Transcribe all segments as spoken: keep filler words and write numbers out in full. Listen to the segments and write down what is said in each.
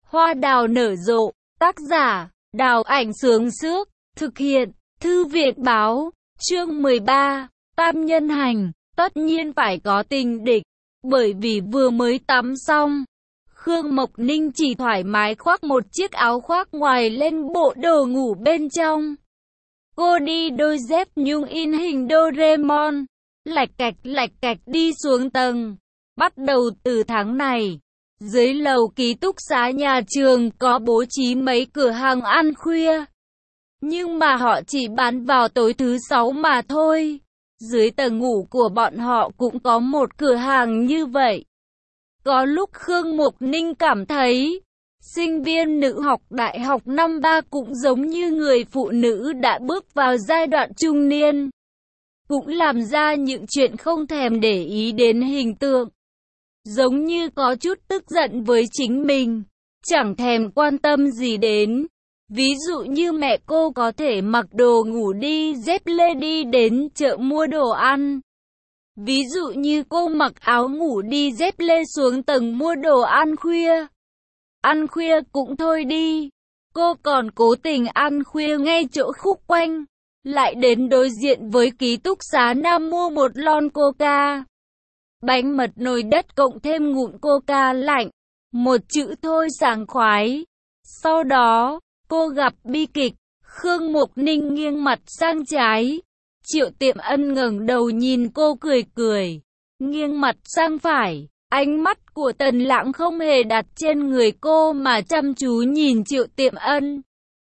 Hoa đào nở rộ, tác giả, Đào Ảnh Sướng Sước, thực hiện, Thư viện Báo, chương mười ba, Tam Nhân Hành, tất nhiên phải có tình địch, bởi vì vừa mới tắm xong. Khương Mộc Ninh chỉ thoải mái khoác một chiếc áo khoác ngoài lên bộ đồ ngủ bên trong. Cô đi đôi dép nhung in hình Doraemon, lạch cạch lạch cạch đi xuống tầng. Bắt đầu từ tháng này, dưới lầu ký túc xá nhà trường có bố trí mấy cửa hàng ăn khuya. Nhưng mà họ chỉ bán vào tối thứ sáu mà thôi. Dưới tầng ngủ của bọn họ cũng có một cửa hàng như vậy. Có lúc Khương Mộc Ninh cảm thấy, sinh viên nữ học đại học năm ba cũng giống như người phụ nữ đã bước vào giai đoạn trung niên. Cũng làm ra những chuyện không thèm để ý đến hình tượng. Giống như có chút tức giận với chính mình, chẳng thèm quan tâm gì đến. Ví dụ như mẹ cô có thể mặc đồ ngủ đi dép lê đi đến chợ mua đồ ăn. Ví dụ như cô mặc áo ngủ đi dép lê xuống tầng mua đồ ăn khuya. Ăn khuya cũng thôi đi, cô còn cố tình ăn khuya ngay chỗ khúc quanh. Lại đến đối diện với ký túc xá Nam mua một lon coca. Bánh mật nồi đất cộng thêm ngụm coca lạnh. Một chữ thôi sảng khoái. Sau đó, cô gặp bi kịch. Khương Mộc Ninh nghiêng mặt sang trái. Triệu Tiệm Ân ngẩng đầu nhìn cô cười cười. Nghiêng mặt sang phải. Ánh mắt của Tần Lãng không hề đặt trên người cô mà chăm chú nhìn Triệu Tiệm Ân.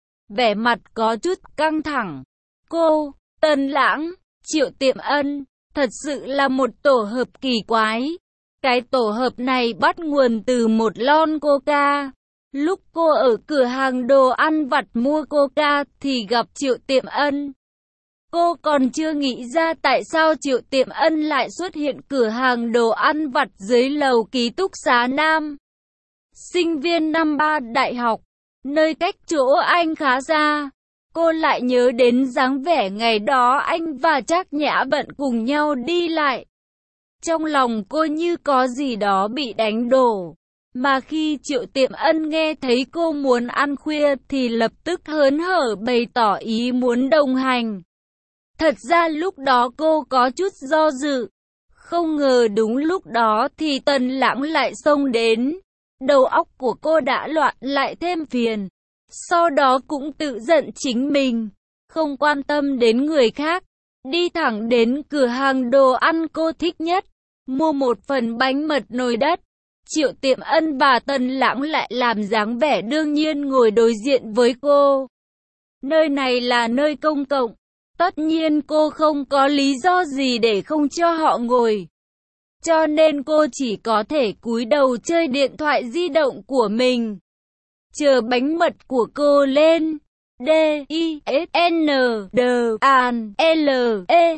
Vẻ mặt có chút căng thẳng. Cô, Tần Lãng, Triệu Tiệm Ân, thật sự là một tổ hợp kỳ quái. Cái tổ hợp này bắt nguồn từ một lon coca. Lúc cô ở cửa hàng đồ ăn vặt mua coca thì gặp Triệu Tiệm Ân. Cô còn chưa nghĩ ra tại sao Triệu Tiệm Ân lại xuất hiện cửa hàng đồ ăn vặt dưới lầu ký túc xá Nam. Sinh viên năm ba đại học, nơi cách chỗ anh khá xa. Cô lại nhớ đến dáng vẻ ngày đó anh và Trác Nhã bận cùng nhau đi lại. Trong lòng cô như có gì đó bị đánh đổ. Mà khi Triệu Tiệm Ân nghe thấy cô muốn ăn khuya thì lập tức hớn hở bày tỏ ý muốn đồng hành. Thật ra lúc đó cô có chút do dự. Không ngờ đúng lúc đó thì Tần Lãng lại xông đến. Đầu óc của cô đã loạn lại thêm phiền. Sau đó cũng tự giận chính mình, không quan tâm đến người khác, đi thẳng đến cửa hàng đồ ăn cô thích nhất, mua một phần bánh mật nồi đất. Triệu Tiệm Ân và Tần Lãng lại làm dáng vẻ đương nhiên ngồi đối diện với cô. Nơi này là nơi công cộng, tất nhiên cô không có lý do gì để không cho họ ngồi. Cho nên cô chỉ có thể cúi đầu chơi điện thoại di động của mình. Chờ bánh mật của cô lên. D, I, S, N, D, A, L, E,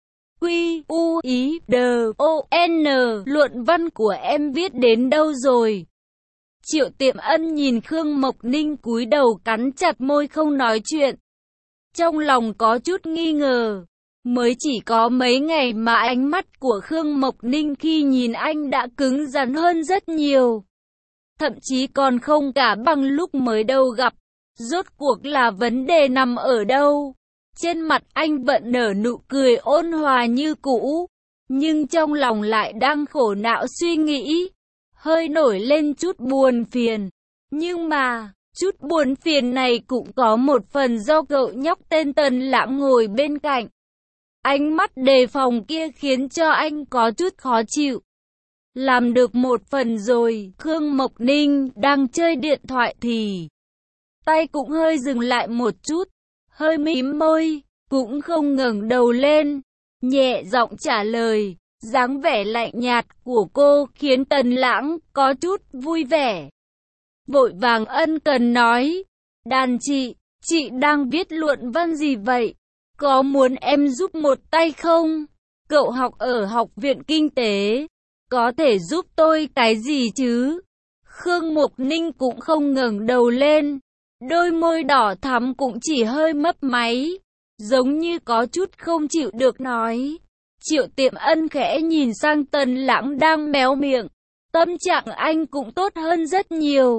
Q, U, I, D, O, N. Luận văn của em viết đến đâu rồi? Triệu Tiệm Ân nhìn Khương Mộc Ninh cúi đầu cắn chặt môi không nói chuyện. Trong lòng có chút nghi ngờ. Mới chỉ có mấy ngày mà ánh mắt của Khương Mộc Ninh khi nhìn anh đã cứng rắn hơn rất nhiều. Thậm chí còn không cả bằng lúc mới đầu gặp. Rốt cuộc là vấn đề nằm ở đâu? Trên mặt anh vẫn nở nụ cười ôn hòa như cũ, nhưng trong lòng lại đang khổ não suy nghĩ, hơi nổi lên chút buồn phiền. Nhưng mà, chút buồn phiền này cũng có một phần do cậu nhóc tên Tần Lãng ngồi bên cạnh. Ánh mắt đề phòng kia khiến cho anh có chút khó chịu. Làm được một phần rồi, Khương Mộc Ninh đang chơi điện thoại thì tay cũng hơi dừng lại một chút, hơi mím môi, cũng không ngẩng đầu lên, nhẹ giọng trả lời. Dáng vẻ lạnh nhạt của cô khiến Tần Lãng có chút vui vẻ. Vội vàng ân cần nói, đàn chị, chị đang viết luận văn gì vậy? Có muốn em giúp một tay không? Cậu học ở học viện kinh tế, có thể giúp tôi cái gì chứ? Khương Mộc Ninh cũng không ngẩng đầu lên, đôi môi đỏ thắm cũng chỉ hơi mấp máy, giống như có chút không chịu được nói. Triệu Tiệm Ân khẽ nhìn sang Tần Lãng đang méo miệng, tâm trạng anh cũng tốt hơn rất nhiều.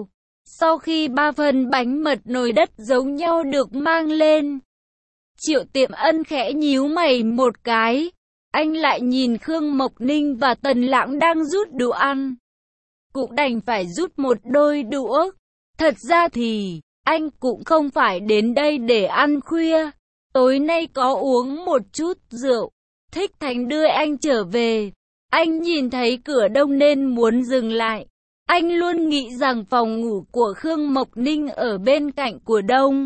Sau khi ba phần bánh mật nồi đất giống nhau được mang lên, Triệu Tiệm Ân khẽ nhíu mày một cái. Anh lại nhìn Khương Mộc Ninh và Tần Lãng đang rút đũa ăn. Cũng đành phải rút một đôi đũa. Thật ra thì, anh cũng không phải đến đây để ăn khuya. Tối nay có uống một chút rượu. Thích Thành đưa anh trở về. Anh nhìn thấy cửa đông nên muốn dừng lại. Anh luôn nghĩ rằng phòng ngủ của Khương Mộc Ninh ở bên cạnh của Đông.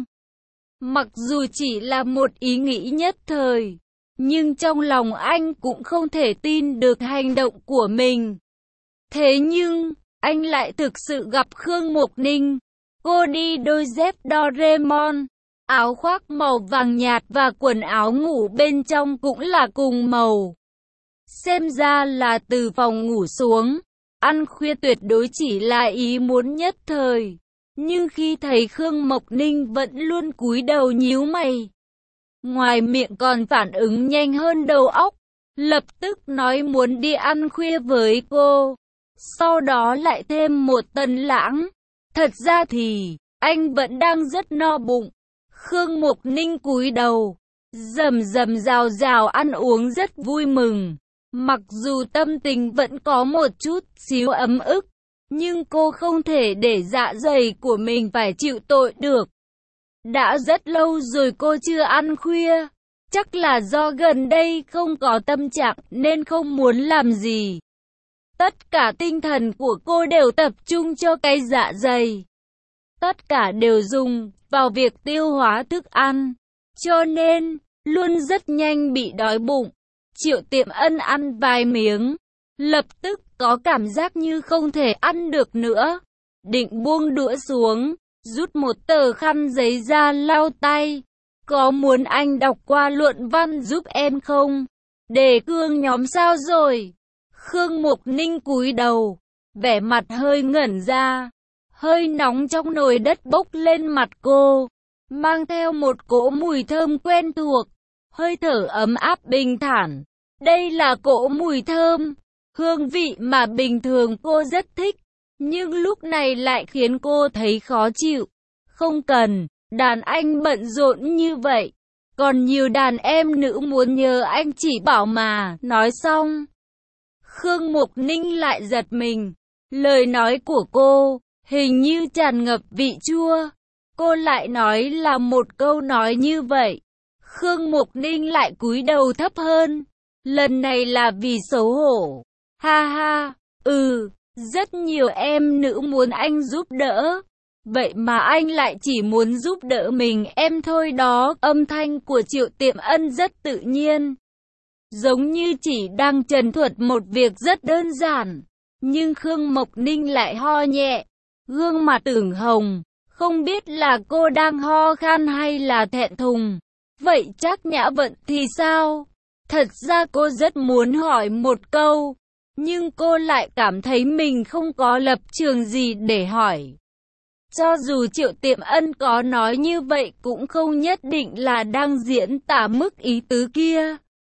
Mặc dù chỉ là một ý nghĩ nhất thời, nhưng trong lòng anh cũng không thể tin được hành động của mình. Thế nhưng, anh lại thực sự gặp Khương Mộc Ninh. Cô đi đôi dép Doraemon, áo khoác màu vàng nhạt và quần áo ngủ bên trong cũng là cùng màu. Xem ra là từ phòng ngủ xuống. Ăn khuya tuyệt đối chỉ là ý muốn nhất thời. Nhưng khi thấy Khương Mộc Ninh vẫn luôn cúi đầu nhíu mày, ngoài miệng còn phản ứng nhanh hơn đầu óc, lập tức nói muốn đi ăn khuya với cô. Sau đó lại thêm một Tần Lãng. Thật ra thì, anh vẫn đang rất no bụng. Khương Mộc Ninh cúi đầu, rầm rầm rào rào ăn uống rất vui mừng. Mặc dù tâm tình vẫn có một chút xíu ấm ức, nhưng cô không thể để dạ dày của mình phải chịu tội được. Đã rất lâu rồi cô chưa ăn khuya. Chắc là do gần đây không có tâm trạng nên không muốn làm gì. Tất cả tinh thần của cô đều tập trung cho cái dạ dày. Tất cả đều dùng vào việc tiêu hóa thức ăn. Cho nên, luôn rất nhanh bị đói bụng. Triệu Tiệm Ân ăn vài miếng, lập tức có cảm giác như không thể ăn được nữa. Định buông đũa xuống, rút một tờ khăn giấy ra lau tay. Có muốn anh đọc qua luận văn giúp em không? Đề cương nhóm sao rồi? Khương Mộc Ninh cúi đầu, vẻ mặt hơi ngẩn ra. Hơi nóng trong nồi đất bốc lên mặt cô, mang theo một cỗ mùi thơm quen thuộc. Hơi thở ấm áp bình thản. Đây là cỗ mùi thơm, hương vị mà bình thường cô rất thích, nhưng lúc này lại khiến cô thấy khó chịu. Không cần, đàn anh bận rộn như vậy, còn nhiều đàn em nữ muốn nhờ anh chỉ bảo mà. Nói xong, Khương Mộc Ninh lại giật mình. Lời nói của cô hình như tràn ngập vị chua. Cô lại nói là một câu nói như vậy. Khương Mộc Ninh lại cúi đầu thấp hơn. Lần này là vì xấu hổ. Ha ha, ừ, rất nhiều em nữ muốn anh giúp đỡ. Vậy mà anh lại chỉ muốn giúp đỡ mình em thôi đó. Âm thanh của Triệu Tiệm Ân rất tự nhiên, giống như chỉ đang trần thuật một việc rất đơn giản. Nhưng Khương Mộc Ninh lại ho nhẹ, gương mặt ửng hồng. Không biết là cô đang ho khan hay là thẹn thùng. Vậy Trác Nhã Vận thì sao? Thật ra cô rất muốn hỏi một câu, nhưng cô lại cảm thấy mình không có lập trường gì để hỏi. Cho dù Triệu Tiệm Ân có nói như vậy cũng không nhất định là đang diễn tả mức ý tứ kia.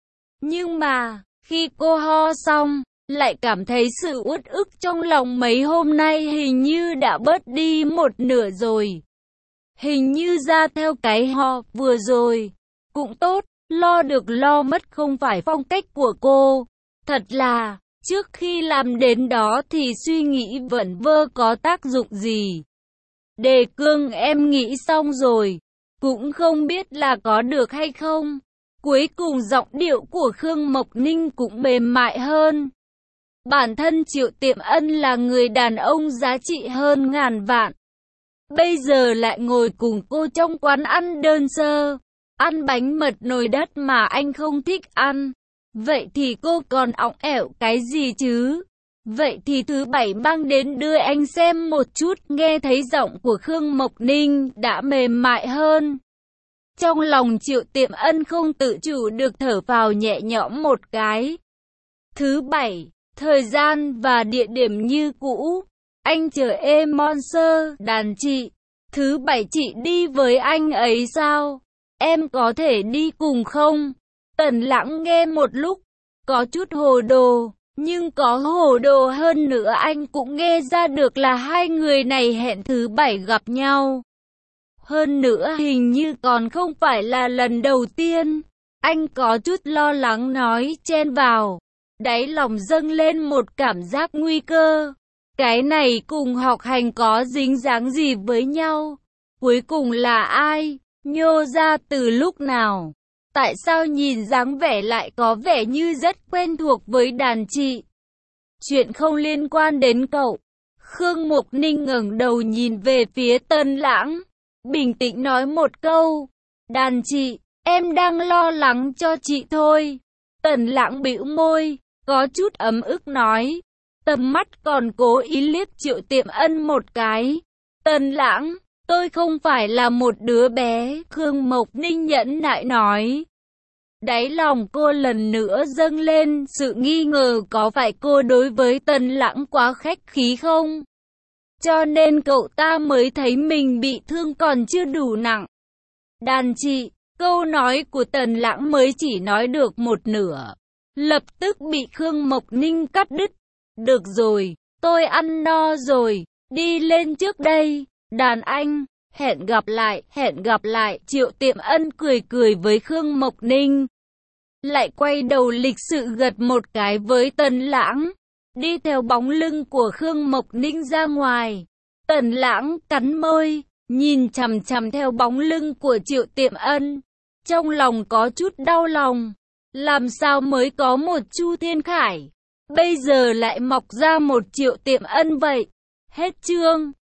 Nhưng mà, khi cô ho xong, lại cảm thấy sự uất ức trong lòng mấy hôm nay hình như đã bớt đi một nửa rồi. Hình như ra theo cái ho vừa rồi. Cũng tốt, lo được lo mất không phải phong cách của cô. Thật là, trước khi làm đến đó thì suy nghĩ vẩn vơ có tác dụng gì. Đề cương em nghĩ xong rồi, cũng không biết là có được hay không. Cuối cùng giọng điệu của Khương Mộc Ninh cũng mềm mại hơn. Bản thân Triệu Tiệm Ân là người đàn ông giá trị hơn ngàn vạn. Bây giờ lại ngồi cùng cô trong quán ăn đơn sơ, ăn bánh mật nồi đất mà anh không thích ăn. Vậy thì cô còn ỏng ẻo cái gì chứ? Vậy thì thứ bảy mang đến đưa anh xem một chút. Nghe thấy giọng của Khương Mộc Ninh đã mềm mại hơn. Trong lòng Triệu Tiệm Ân không tự chủ được thở phào nhẹ nhõm một cái. Thứ bảy, thời gian và địa điểm như cũ. Anh chờ em Monster, đàn chị. Thứ bảy chị đi với anh ấy sao? Em có thể đi cùng không? Tần Lãng nghe một lúc, có chút hồ đồ. Nhưng có hồ đồ hơn nữa anh cũng nghe ra được là hai người này hẹn thứ bảy gặp nhau. Hơn nữa hình như còn không phải là lần đầu tiên. Anh có chút lo lắng nói chen vào. Đáy lòng dâng lên một cảm giác nguy cơ. Cái này cùng học hành có dính dáng gì với nhau? Cuối cùng là ai? Nhô ra từ lúc nào? Tại sao nhìn dáng vẻ lại có vẻ như rất quen thuộc với đàn chị? Chuyện không liên quan đến cậu. Khương Mục Ninh ngẩng đầu nhìn về phía Tân Lãng, bình tĩnh nói một câu. Đàn chị, em đang lo lắng cho chị thôi. Tần Lãng bĩu môi, có chút ấm ức nói. Tầm mắt còn cố ý liếc Triệu Tiệm Ân một cái. Tần Lãng, tôi không phải là một đứa bé, Khương Mộc Ninh nhẫn nại nói. Đáy lòng cô lần nữa dâng lên sự nghi ngờ có phải cô đối với Tần Lãng quá khách khí không? Cho nên cậu ta mới thấy mình bị thương còn chưa đủ nặng. Đàn chị, câu nói của Tần Lãng mới chỉ nói được một nửa. Lập tức bị Khương Mộc Ninh cắt đứt. Được rồi, tôi ăn no rồi, đi lên trước đây, đàn anh, hẹn gặp lại, hẹn gặp lại. Triệu Tiệm Ân cười cười với Khương Mộc Ninh. Lại quay đầu lịch sự gật một cái với Tần Lãng, đi theo bóng lưng của Khương Mộc Ninh ra ngoài. Tần Lãng cắn môi, nhìn chằm chằm theo bóng lưng của Triệu Tiệm Ân, trong lòng có chút đau lòng. Làm sao mới có một Chu Thiên Khải, bây giờ lại mọc ra một Triệu Tiệm Ân vậy? Hết chương.